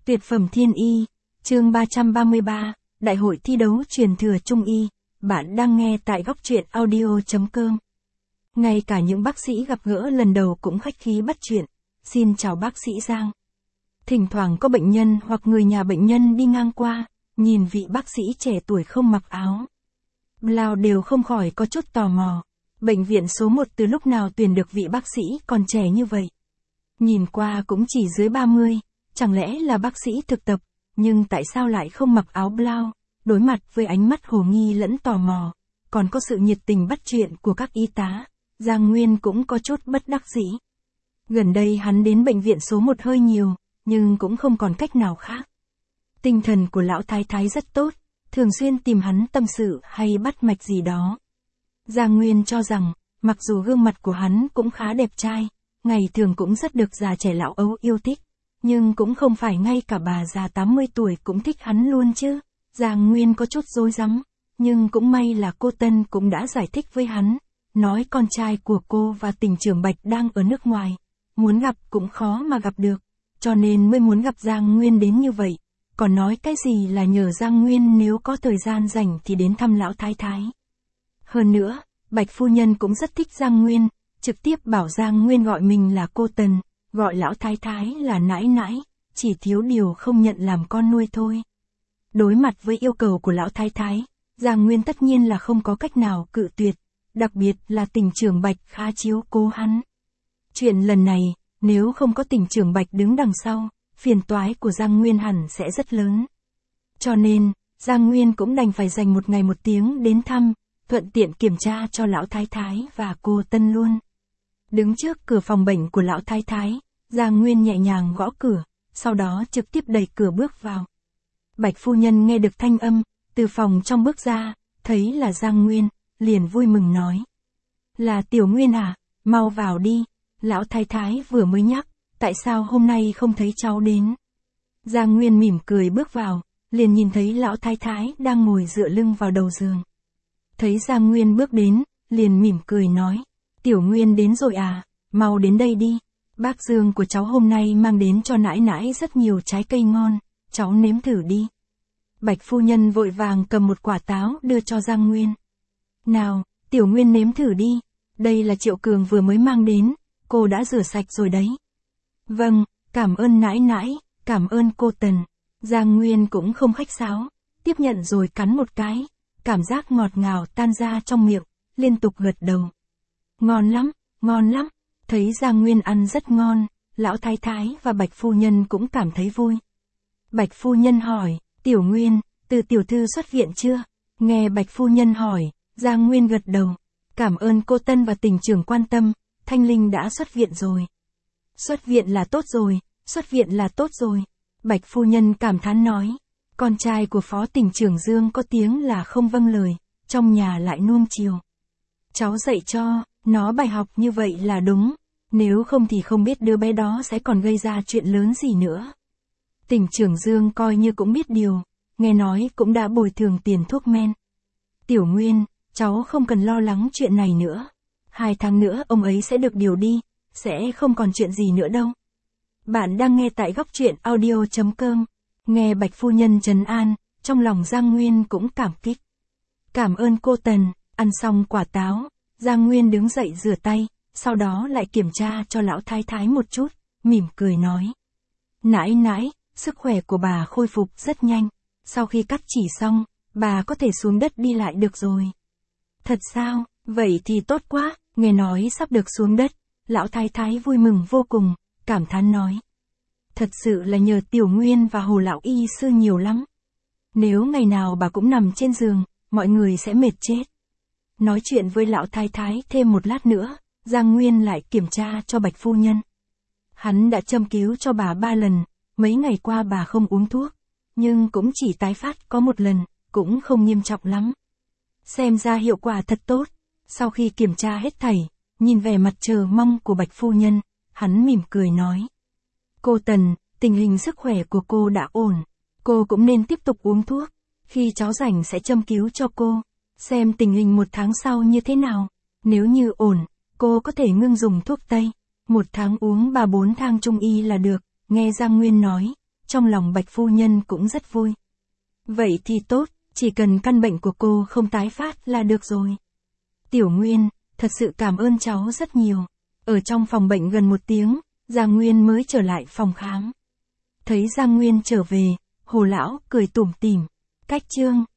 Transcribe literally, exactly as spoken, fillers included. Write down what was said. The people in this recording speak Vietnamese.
Tuyệt phẩm thiên y, chương ba trăm ba mươi ba, Đại hội thi đấu truyền thừa Trung y, bạn đang nghe tại góc truyện audio chấm com. Ngay cả những bác sĩ gặp gỡ lần đầu cũng khách khí bắt chuyện, xin chào bác sĩ Giang. Thỉnh thoảng có bệnh nhân hoặc người nhà bệnh nhân đi ngang qua, nhìn vị bác sĩ trẻ tuổi không mặc áo blau đều không khỏi có chút tò mò. Bệnh viện số một từ lúc nào tuyển được vị bác sĩ còn trẻ như vậy? Nhìn qua cũng chỉ dưới ba mươi, chẳng lẽ là bác sĩ thực tập, nhưng tại sao lại không mặc áo blau? Đối mặt với ánh mắt hồ nghi lẫn tò mò, còn có sự nhiệt tình bắt chuyện của các y tá, Giang Nguyên cũng có chút bất đắc dĩ. Gần đây hắn đến bệnh viện số một hơi nhiều, nhưng cũng không còn cách nào khác. Tinh thần của lão thái thái rất tốt, thường xuyên tìm hắn tâm sự hay bắt mạch gì đó. Giang Nguyên cho rằng, mặc dù gương mặt của hắn cũng khá đẹp trai, ngày thường cũng rất được già trẻ lão ấu yêu thích, nhưng cũng không phải ngay cả bà già tám mươi tuổi cũng thích hắn luôn chứ. Giang Nguyên có chút rối rắm, nhưng cũng may là cô Tân cũng đã giải thích với hắn, nói con trai của cô và tỉnh trưởng Bạch đang ở nước ngoài, muốn gặp cũng khó mà gặp được, cho nên mới muốn gặp Giang Nguyên đến như vậy, còn nói cái gì là nhờ Giang Nguyên nếu có thời gian rảnh thì đến thăm lão thái thái. Hơn nữa, Bạch phu nhân cũng rất thích Giang Nguyên, trực tiếp bảo Giang Nguyên gọi mình là cô Tần, gọi lão thái thái là nãi nãi, chỉ thiếu điều không nhận làm con nuôi thôi. Đối mặt với yêu cầu của lão thái thái, Giang Nguyên tất nhiên là không có cách nào cự tuyệt, đặc biệt là tỉnh trưởng Bạch khá chiếu cố hắn. Chuyện lần này, nếu không có tỉnh trưởng Bạch đứng đằng sau, phiền toái của Giang Nguyên hẳn sẽ rất lớn. Cho nên, Giang Nguyên cũng đành phải dành một ngày một tiếng đến thăm, thuận tiện kiểm tra cho lão thái thái và cô Tân luôn. Đứng trước cửa phòng bệnh của lão thái thái, Giang Nguyên nhẹ nhàng gõ cửa, sau đó trực tiếp đẩy cửa bước vào. Bạch phu nhân nghe được thanh âm, từ phòng trong bước ra, thấy là Giang Nguyên, liền vui mừng nói. Là Tiểu Nguyên à, mau vào đi, lão thái thái vừa mới nhắc, tại sao hôm nay không thấy cháu đến. Giang Nguyên mỉm cười bước vào, liền nhìn thấy lão thái thái đang ngồi dựa lưng vào đầu giường. Thấy Giang Nguyên bước đến, liền mỉm cười nói, Tiểu Nguyên đến rồi à, mau đến đây đi, bác Dương của cháu hôm nay mang đến cho nãi nãi rất nhiều trái cây ngon, cháu nếm thử đi. Bạch phu nhân vội vàng cầm một quả táo đưa cho Giang Nguyên. Nào, Tiểu Nguyên nếm thử đi, đây là Triệu Cường vừa mới mang đến, cô đã rửa sạch rồi đấy. Vâng, cảm ơn nãi nãi, cảm ơn cô Tần. Giang Nguyên cũng không khách sáo, tiếp nhận rồi cắn một cái, cảm giác ngọt ngào tan ra trong miệng, liên tục gật đầu. Ngon lắm, ngon lắm, thấy Giang Nguyên ăn rất ngon, lão thái thái và Bạch phu nhân cũng cảm thấy vui. Bạch phu nhân hỏi, Tiểu Nguyên, từ tiểu thư xuất viện chưa? Nghe Bạch phu nhân hỏi, Giang Nguyên gật đầu, cảm ơn cô Tân và tỉnh trưởng quan tâm, Thanh Linh đã xuất viện rồi. Xuất viện là tốt rồi, xuất viện là tốt rồi. Bạch phu nhân cảm thán nói, con trai của phó tỉnh trưởng Dương có tiếng là không vâng lời, trong nhà lại nuông chiều. Cháu dạy cho, nó bài học như vậy là đúng, nếu không thì không biết đứa bé đó sẽ còn gây ra chuyện lớn gì nữa. Tỉnh trưởng Dương coi như cũng biết điều, nghe nói cũng đã bồi thường tiền thuốc men. Tiểu Nguyên, cháu không cần lo lắng chuyện này nữa. Hai tháng nữa ông ấy sẽ được điều đi, sẽ không còn chuyện gì nữa đâu. Bạn đang nghe tại góc truyện audio chấm com. Nghe Bạch phu nhân trấn an, trong lòng Giang Nguyên cũng cảm kích. Cảm ơn cô Tần, ăn xong quả táo, Giang Nguyên đứng dậy rửa tay, sau đó lại kiểm tra cho lão thái thái một chút, mỉm cười nói. Nãi nãi, sức khỏe của bà khôi phục rất nhanh, sau khi cắt chỉ xong, bà có thể xuống đất đi lại được rồi. Thật sao, vậy thì tốt quá, nghe nói sắp được xuống đất, lão thái thái vui mừng vô cùng, cảm thán nói. Thật sự là nhờ Tiểu Nguyên và Hồ lão y sư nhiều lắm. Nếu ngày nào bà cũng nằm trên giường, mọi người sẽ mệt chết. Nói chuyện với lão thái thái thêm một lát nữa, Giang Nguyên lại kiểm tra cho Bạch phu nhân. Hắn đã châm cứu cho bà ba lần, mấy ngày qua bà không uống thuốc, nhưng cũng chỉ tái phát có một lần, cũng không nghiêm trọng lắm. Xem ra hiệu quả thật tốt. Sau khi kiểm tra hết thảy, nhìn vẻ mặt chờ mong của Bạch phu nhân, hắn mỉm cười nói. Cô Tần, tình hình sức khỏe của cô đã ổn, cô cũng nên tiếp tục uống thuốc, khi cháu rảnh sẽ châm cứu cho cô, xem tình hình một tháng sau như thế nào, nếu như ổn, cô có thể ngưng dùng thuốc tây, một tháng uống ba bốn thang trung y là được. Nghe Giang Nguyên nói, trong trong lòng Bạch phu nhân cũng rất vui. Vậy thì tốt, chỉ cần căn bệnh của cô không tái phát là được rồi. Tiểu Nguyên, thật sự cảm ơn cháu rất nhiều. Ở trong phòng bệnh gần một tiếng, Giang Nguyên mới trở lại phòng khám. Thấy Giang Nguyên trở về, Hồ lão cười tủm tỉm. Cách Trương,